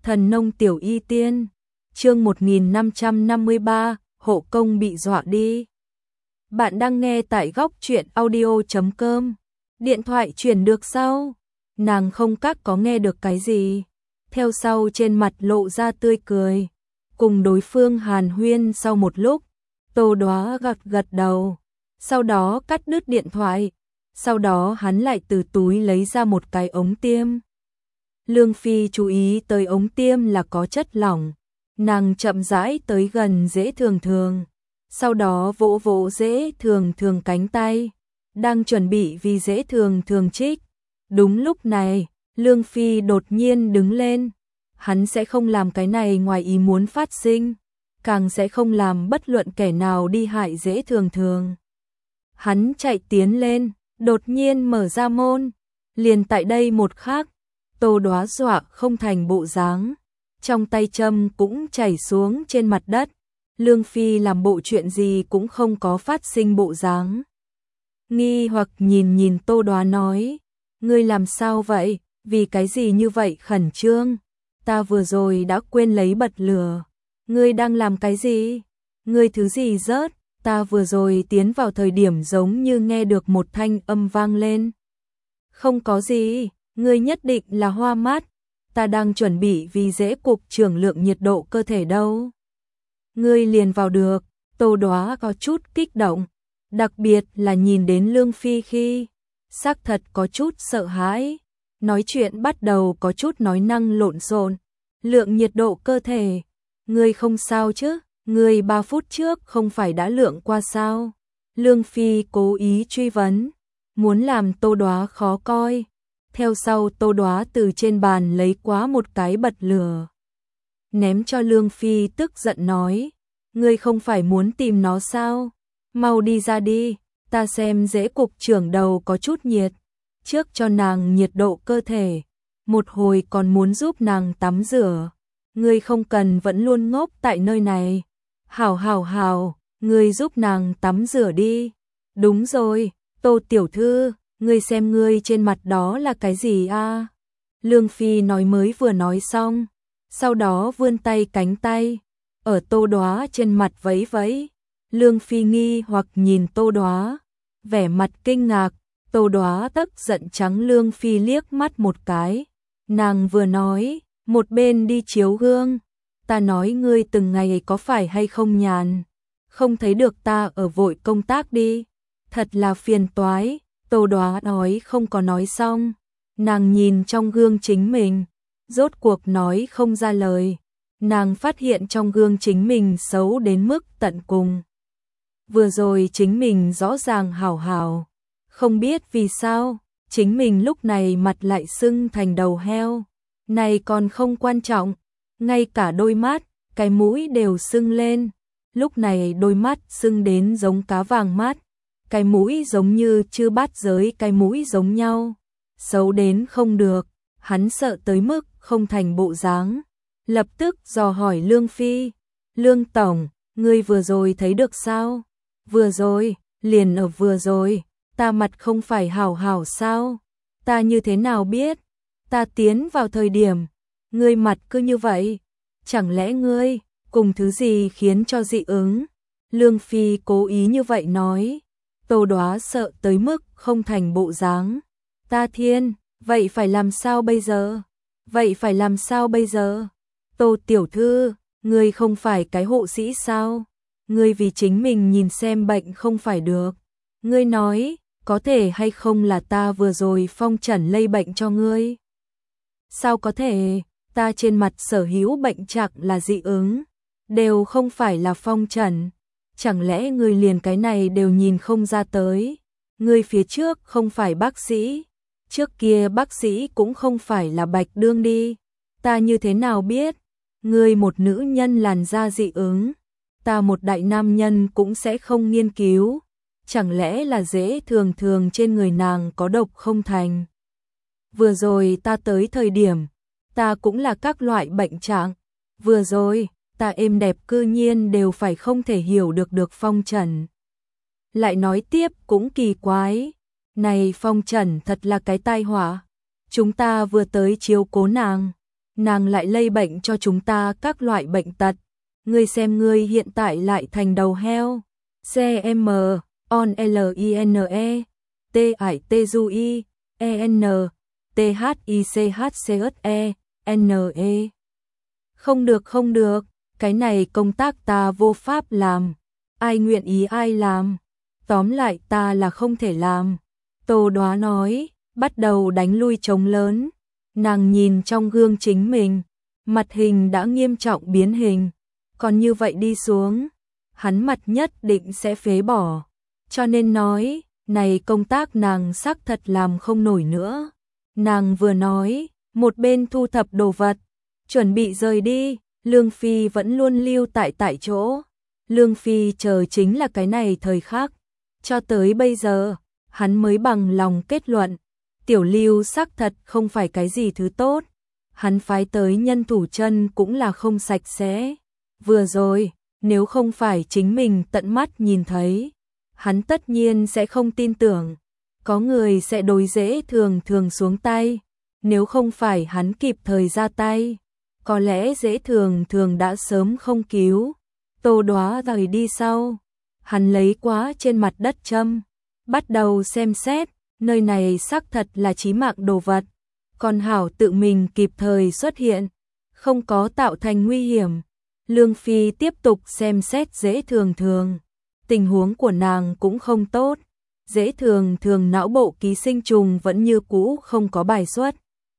Thần nông tiểu y tiên, chương 1553, hộ công bị dọa đi. Bạn đang nghe tại góc truyện audio.com. Điện thoại chuyển được sao? Nàng không các có nghe được cái gì. Theo sau trên mặt lộ ra tươi cười. Cùng đối phương hàn huyên sau một lúc, Tô Đoá gật đầu. Sau đó cắt đứt điện thoại. Sau đó hắn lại từ túi lấy ra một cái ống tiêm. Lương Phi chú ý tới ống tiêm là có chất lỏng. Nàng chậm rãi tới gần Dễ Thường Thường. Sau đó vỗ vỗ Dễ Thường Thường cánh tay. Đang chuẩn bị vì Dễ Thường Thường trích. Đúng lúc này, Lương Phi đột nhiên đứng lên. Hắn sẽ không làm cái này ngoài ý muốn phát sinh. Càng sẽ không làm bất luận kẻ nào đi hại Dễ Thường Thường. Hắn chạy tiến lên, đột nhiên mở ra môn. Liền tại đây một khắc, Tô Đoá dọa không thành bộ dáng, trong tay châm cũng chảy xuống trên mặt đất. Lương Phi làm bộ chuyện gì cũng không có phát sinh bộ dáng. Nghi hoặc nhìn Tô Đoá nói, ngươi làm sao vậy, vì cái gì như vậy khẩn trương, ta vừa rồi đã quên lấy bật lửa. Ngươi đang làm cái gì? Ngươi thứ gì rớt? Ta vừa rồi tiến vào thời điểm giống như nghe được một thanh âm vang lên. Không có gì. Ngươi nhất định là hoa mắt, ta đang chuẩn bị vì Dễ cục trưởng lượng nhiệt độ cơ thể đâu. Ngươi liền vào được. Tô Đoá có chút kích động, đặc biệt là nhìn đến Lương Phi khi xác thật có chút sợ hãi, nói chuyện bắt đầu có chút nói năng lộn xộn. Lượng nhiệt độ cơ thể, ngươi không sao chứ? Ngươi 3 phút trước không phải đã lượng qua sao? Lương Phi cố ý truy vấn, muốn làm Tô Đoá khó coi. Theo sau Tô Đoá từ trên bàn lấy quá một cái bật lửa, ném cho Lương Phi, tức giận nói, ngươi không phải muốn tìm nó sao? Mau đi ra đi, ta xem Dễ cục trưởng đầu có chút nhiệt, trước cho nàng nhiệt độ cơ thể, một hồi còn muốn giúp nàng tắm rửa. Ngươi không cần vẫn luôn ngốc tại nơi này. Hảo, ngươi giúp nàng tắm rửa đi. Đúng rồi, Tô tiểu thư, ngươi xem ngươi trên mặt đó là cái gì a? Lương Phi nói mới vừa nói xong, sau đó vươn tay cánh tay, ở Tô Đoá trên mặt vẫy vẫy. Lương Phi nghi hoặc nhìn Tô Đoá, vẻ mặt kinh ngạc. Tô Đoá tức giận trắng Lương Phi liếc mắt một cái. Nàng vừa nói, một bên đi chiếu gương. Ta nói ngươi từng ngày có phải hay không nhàn, không thấy được ta ở vội công tác đi, thật là phiền toái. Tô Đoá nói không có nói xong, nàng nhìn trong gương chính mình, rốt cuộc nói không ra lời. Nàng phát hiện trong gương chính mình xấu đến mức tận cùng. Vừa rồi chính mình rõ ràng hảo, không biết vì sao, chính mình lúc này mặt lại sưng thành đầu heo. Này còn không quan trọng, ngay cả đôi mắt, cái mũi đều sưng lên. Lúc này đôi mắt sưng đến giống cá vàng mắt, cái mũi giống như chư bát giới cái mũi giống nhau, xấu đến không được. Hắn sợ tới mức không thành bộ dáng, lập tức dò hỏi Lương Phi, Lương tổng, ngươi vừa rồi thấy được sao? Vừa rồi, liền ở vừa rồi, ta mặt không phải hảo sao? Ta như thế nào biết? Ta tiến vào thời điểm, ngươi mặt cứ như vậy, chẳng lẽ ngươi cùng thứ gì khiến cho dị ứng? Lương Phi cố ý như vậy nói. Tô Đoá sợ tới mức không thành bộ dáng. Ta thiên, vậy phải làm sao bây giờ? Tô tiểu thư, ngươi không phải cái hộ sĩ sao? Ngươi vì chính mình nhìn xem bệnh không phải được. Ngươi nói, có thể hay không là ta vừa rồi phong trần lây bệnh cho ngươi? Sao có thể, ta trên mặt sở hữu bệnh trạng là dị ứng, đều không phải là phong trần. Chẳng lẽ ngươi liền cái này đều nhìn không ra tới? Ngươi phía trước không phải bác sĩ, trước kia bác sĩ cũng không phải là Bạch Đương đi. Ta như thế nào biết? Ngươi một nữ nhân làn da dị ứng, ta một đại nam nhân cũng sẽ không nghiên cứu. Chẳng lẽ là Dễ Thường Thường trên người nàng có độc không thành? Vừa rồi ta tới thời điểm, ta cũng là các loại bệnh trạng. Vừa rồi, ta êm đẹp cư nhiên đều phải không thể hiểu được phong trần. Lại nói tiếp cũng kỳ quái, này phong trần thật là cái tai họa. Chúng ta vừa tới chiếu cố nàng, nàng lại lây bệnh cho chúng ta các loại bệnh tật. Ngươi xem ngươi hiện tại lại thành đầu heo. CM, on line, t ải t du i, en, t h i c h c s e, n e. Không được không được, cái này công tác ta vô pháp làm. Ai nguyện ý ai làm. Tóm lại ta là không thể làm. Tô Đoá nói, bắt đầu đánh lui trống lớn. Nàng nhìn trong gương chính mình, mặt hình đã nghiêm trọng biến hình. Còn như vậy đi xuống, hắn mặt nhất định sẽ phế bỏ. Cho nên nói, này công tác nàng xác thật làm không nổi nữa. Nàng vừa nói, một bên thu thập đồ vật, chuẩn bị rời đi. Lương Phi vẫn luôn lưu tại chỗ. Lương Phi chờ chính là cái này thời khắc. Cho tới bây giờ, hắn mới bằng lòng kết luận, Tiểu Lưu xác thật không phải cái gì thứ tốt. Hắn phái tới nhân thủ chân cũng là không sạch sẽ. Vừa rồi, nếu không phải chính mình tận mắt nhìn thấy, hắn tất nhiên sẽ không tin tưởng. Có người sẽ đối Dễ Thường xuống tay. Nếu không phải hắn kịp thời ra tay, có lẽ Dễ Thường đã sớm không cứu. Tô Đoá rời đi sau, hắn lấy quá trên mặt đất châm, bắt đầu xem xét, nơi này xác thật là chí mạng đồ vật. Còn hảo tự mình kịp thời xuất hiện, không có tạo thành nguy hiểm. Lương Phi tiếp tục xem xét Dễ Thường. Tình huống của nàng cũng không tốt. Dễ Thường não bộ ký sinh trùng vẫn như cũ không có bài xuất.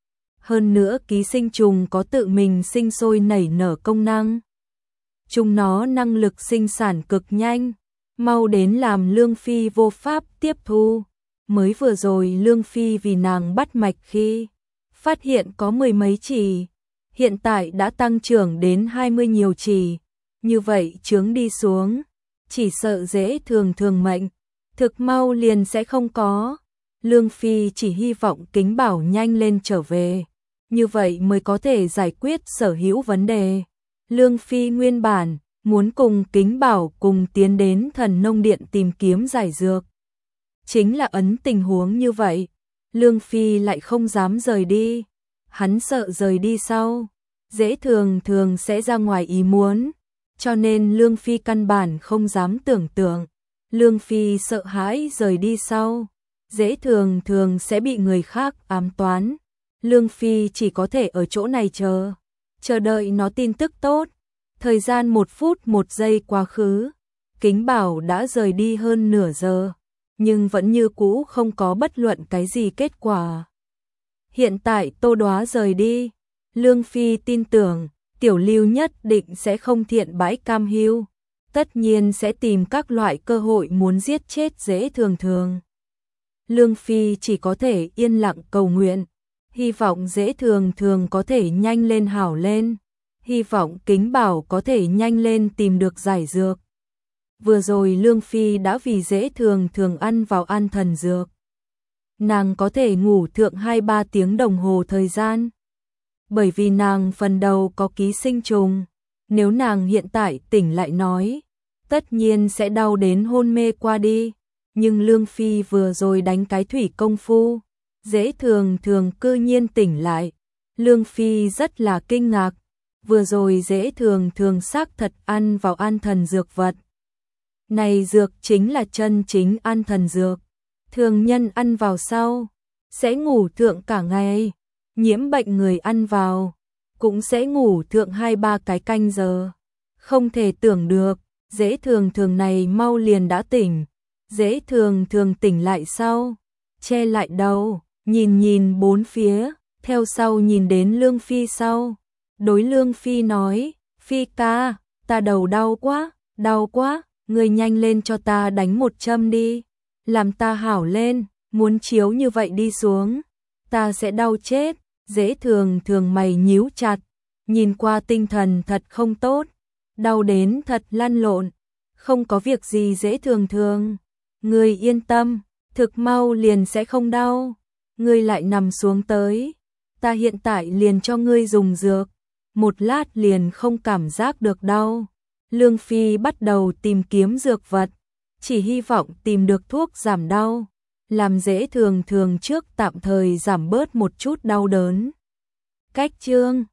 Hơn nữa ký sinh trùng có tự mình sinh sôi nảy nở công năng. Chúng nó năng lực sinh sản cực nhanh, mau đến làm Lương Phi vô pháp tiếp thu. Mới vừa rồi Lương Phi vì nàng bắt mạch khi phát hiện có 10 mấy chỉ, hiện tại đã tăng trưởng đến 20 nhiều chỉ. Như vậy chướng đi xuống, chỉ sợ Dễ Thường mệnh thực mau liền sẽ không có. Lương Phi chỉ hy vọng Kính Bảo nhanh lên trở về, như vậy mới có thể giải quyết sở hữu vấn đề. Lương Phi nguyên bản muốn cùng Kính Bảo cùng tiến đến Thần Nông Điện tìm kiếm giải dược. Chính là ấn tình huống như vậy, Lương Phi lại không dám rời đi. Hắn sợ rời đi sau, Dễ Thường sẽ ra ngoài ý muốn, cho nên Lương Phi căn bản không dám tưởng tượng. Lương Phi sợ hãi rời đi sau, Dễ Thường sẽ bị người khác ám toán. Lương Phi chỉ có thể ở chỗ này chờ đợi nó tin tức tốt. Thời gian 1 phút 1 giây quá khứ, Kính Bảo đã rời đi hơn nửa giờ, nhưng vẫn như cũ không có bất luận cái gì kết quả. Hiện tại Tô Đoá rời đi, Lương Phi tin tưởng Tiểu Lưu nhất định sẽ không thiện bãi cam hưu, tất nhiên sẽ tìm các loại cơ hội muốn giết chết Dễ Thường. Lương Phi chỉ có thể yên lặng cầu nguyện, hy vọng Dễ Thường có thể nhanh lên hảo lên, hy vọng Kính Bảo có thể nhanh lên tìm được giải dược. Vừa rồi Lương Phi đã vì Dễ Thường ăn vào an thần dược. Nàng có thể ngủ thượng 2-3 tiếng đồng hồ thời gian. Bởi vì nàng phần đầu có ký sinh trùng, nếu nàng hiện tại tỉnh lại nói, tất nhiên sẽ đau đến hôn mê qua đi. Nhưng Lương Phi vừa rồi đánh cái thủy công phu, Dễ Thường cư nhiên tỉnh lại. Lương Phi rất là kinh ngạc, vừa rồi Dễ Thường xác thật ăn vào an thần dược vật. Này dược chính là chân chính an thần dược, thường nhân ăn vào sau, sẽ ngủ thượng cả ngày, nhiễm bệnh người ăn vào, cũng sẽ ngủ thượng 2-3 cái canh giờ. Không thể tưởng được, Dễ Thường này mau liền đã tỉnh. Dễ Thường tỉnh lại sau, che lại đầu, nhìn bốn phía, theo sau nhìn đến Lương Phi sau. Đối Lương Phi nói, Phi ca, ta đầu đau quá, người nhanh lên cho ta đánh một châm đi, làm ta hảo lên, muốn chiếu như vậy đi xuống, ta sẽ đau chết. Dễ Thường mày nhíu chặt, nhìn qua tinh thần thật không tốt, đau đến thật lăn lộn. Không có việc gì Dễ Thường, ngươi yên tâm, thực mau liền sẽ không đau. Ngươi lại nằm xuống tới, ta hiện tại liền cho ngươi dùng dược, một lát liền không cảm giác được đau. Lương Phi bắt đầu tìm kiếm dược vật, chỉ hy vọng tìm được thuốc giảm đau, làm Dễ Thường trước tạm thời giảm bớt một chút đau đớn. Cách chương